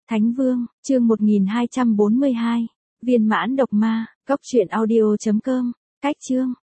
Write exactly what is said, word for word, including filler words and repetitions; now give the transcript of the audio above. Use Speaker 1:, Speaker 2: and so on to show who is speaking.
Speaker 1: Thánh Vương, chương một nghìn hai trăm bốn mươi hai. Viên mãn độc ma, cốc truyện audio chấm com. Cách chương,